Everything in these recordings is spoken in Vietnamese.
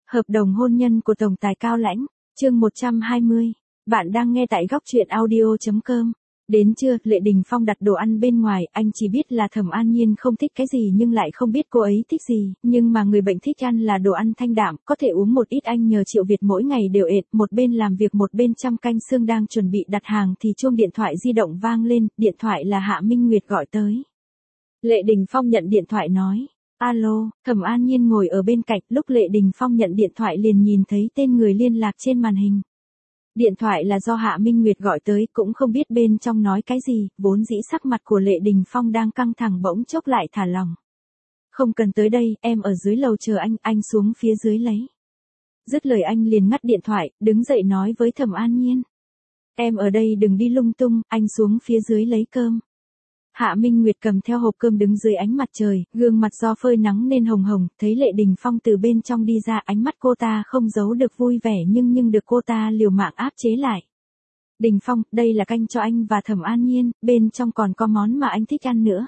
Hợp đồng hôn nhân của Tổng tài Cao Lãnh, chương 120. Bạn đang nghe tại góc truyện audio.com. Đến trưa, Lệ Đình Phong đặt đồ ăn bên ngoài, anh chỉ biết là Thẩm An Nhiên không thích cái gì nhưng lại không biết cô ấy thích gì, nhưng mà người bệnh thích ăn là đồ ăn thanh đạm, có thể uống một ít. Anh nhờ Triệu Việt mỗi ngày đều ệt, một bên làm việc một bên chăm canh xương. Đang chuẩn bị đặt hàng thì chuông điện thoại di động vang lên, điện thoại là Hạ Minh Nguyệt gọi tới. Lệ Đình Phong nhận điện thoại nói, alo. Thẩm An Nhiên ngồi ở bên cạnh, lúc Lệ Đình Phong nhận điện thoại liền nhìn thấy tên người liên lạc trên màn hình. Điện thoại là do Hạ Minh Nguyệt gọi tới, cũng không biết bên trong nói cái gì, vốn dĩ sắc mặt của Lệ Đình Phong đang căng thẳng bỗng chốc lại thả lỏng. Không cần tới đây, em ở dưới lầu chờ anh xuống phía dưới lấy. Dứt lời anh liền ngắt điện thoại, đứng dậy nói với Thẩm An Nhiên. Em ở đây đừng đi lung tung, anh xuống phía dưới lấy cơm. Hạ Minh Nguyệt cầm theo hộp cơm đứng dưới ánh mặt trời, gương mặt do phơi nắng nên hồng hồng, thấy Lệ Đình Phong từ bên trong đi ra, ánh mắt cô ta không giấu được vui vẻ nhưng được cô ta liều mạng áp chế lại. Đình Phong, đây là canh cho anh và Thẩm An Nhiên, bên trong còn có món mà anh thích ăn nữa.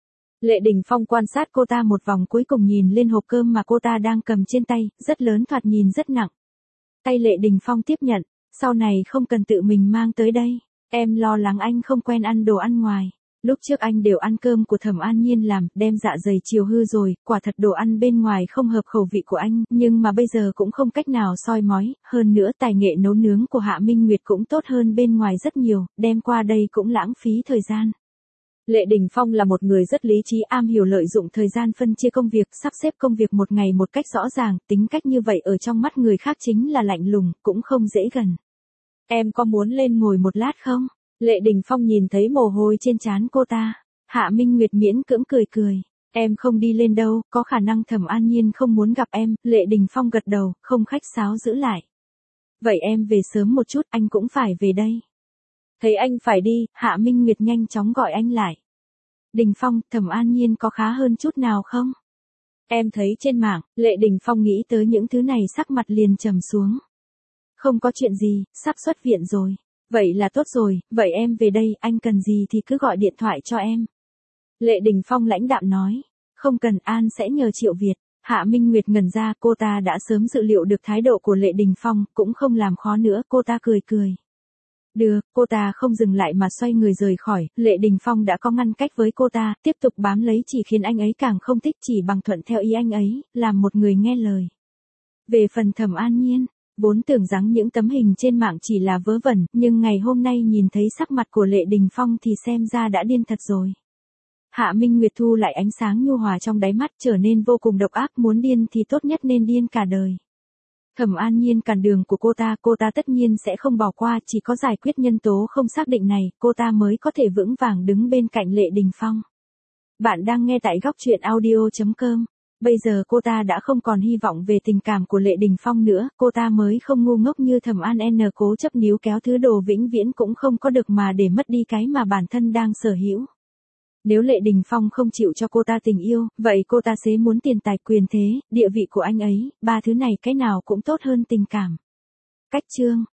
Lệ Đình Phong quan sát cô ta một vòng cuối cùng nhìn lên hộp cơm mà cô ta đang cầm trên tay, rất lớn thoạt nhìn rất nặng. Tay Lệ Đình Phong tiếp nhận, sau này không cần tự mình mang tới đây, em lo lắng anh không quen ăn đồ ăn ngoài. Lúc trước anh đều ăn cơm của Thẩm An Nhiên làm, đem dạ dày chiều hư rồi, quả thật đồ ăn bên ngoài không hợp khẩu vị của anh, nhưng mà bây giờ cũng không cách nào soi mói, hơn nữa tài nghệ nấu nướng của Hạ Minh Nguyệt cũng tốt hơn bên ngoài rất nhiều, đem qua đây cũng lãng phí thời gian. Lệ Đình Phong là một người rất lý trí, am hiểu lợi dụng thời gian phân chia công việc, sắp xếp công việc một ngày một cách rõ ràng, tính cách như vậy ở trong mắt người khác chính là lạnh lùng, cũng không dễ gần. Em có muốn lên ngồi một lát không? Lệ Đình Phong nhìn thấy mồ hôi trên trán cô ta. Hạ Minh Nguyệt miễn cưỡng cười. Em không đi lên đâu, có khả năng Thẩm An Nhiên không muốn gặp em. Lệ Đình Phong gật đầu, không khách sáo giữ lại. Vậy em về sớm một chút, anh cũng phải về đây. Thấy anh phải đi, Hạ Minh Nguyệt nhanh chóng gọi anh lại. Đình Phong, Thẩm An Nhiên có khá hơn chút nào không? Em thấy trên mạng, Lệ Đình Phong nghĩ tới những thứ này sắc mặt liền trầm xuống. Không có chuyện gì, sắp xuất viện rồi. Vậy là tốt rồi, vậy em về đây, anh cần gì thì cứ gọi điện thoại cho em. Lệ Đình Phong lãnh đạm nói, không cần, An sẽ nhờ Triệu Việt. Hạ Minh Nguyệt ngẩn ra, cô ta đã sớm dự liệu được thái độ của Lệ Đình Phong, cũng không làm khó nữa, cô ta cười. Được, cô ta không dừng lại mà xoay người rời khỏi, Lệ Đình Phong đã có ngăn cách với cô ta, tiếp tục bám lấy chỉ khiến anh ấy càng không thích, chỉ bằng thuận theo ý anh ấy, làm một người nghe lời. Về phần Thẩm An Nhiên, vốn tưởng rằng những tấm hình trên mạng chỉ là vớ vẩn, nhưng ngày hôm nay nhìn thấy sắc mặt của Lệ Đình Phong thì xem ra đã điên thật rồi. Hạ Minh Nguyệt thu lại ánh sáng nhu hòa trong đáy mắt, trở nên vô cùng độc ác, muốn điên thì tốt nhất nên điên cả đời. Thẩm An Nhiên cản đường của cô ta tất nhiên sẽ không bỏ qua, chỉ có giải quyết nhân tố không xác định này, cô ta mới có thể vững vàng đứng bên cạnh Lệ Đình Phong. Bạn đang nghe tại góc truyện audio.com. Bây giờ cô ta đã không còn hy vọng về tình cảm của Lệ Đình Phong nữa, cô ta mới không ngu ngốc như Thẩm An N cố chấp níu kéo thứ đồ vĩnh viễn cũng không có được mà để mất đi cái mà bản thân đang sở hữu. Nếu Lệ Đình Phong không chịu cho cô ta tình yêu, vậy cô ta sẽ muốn tiền tài quyền thế, địa vị của anh ấy, ba thứ này cái nào cũng tốt hơn tình cảm. Cách chương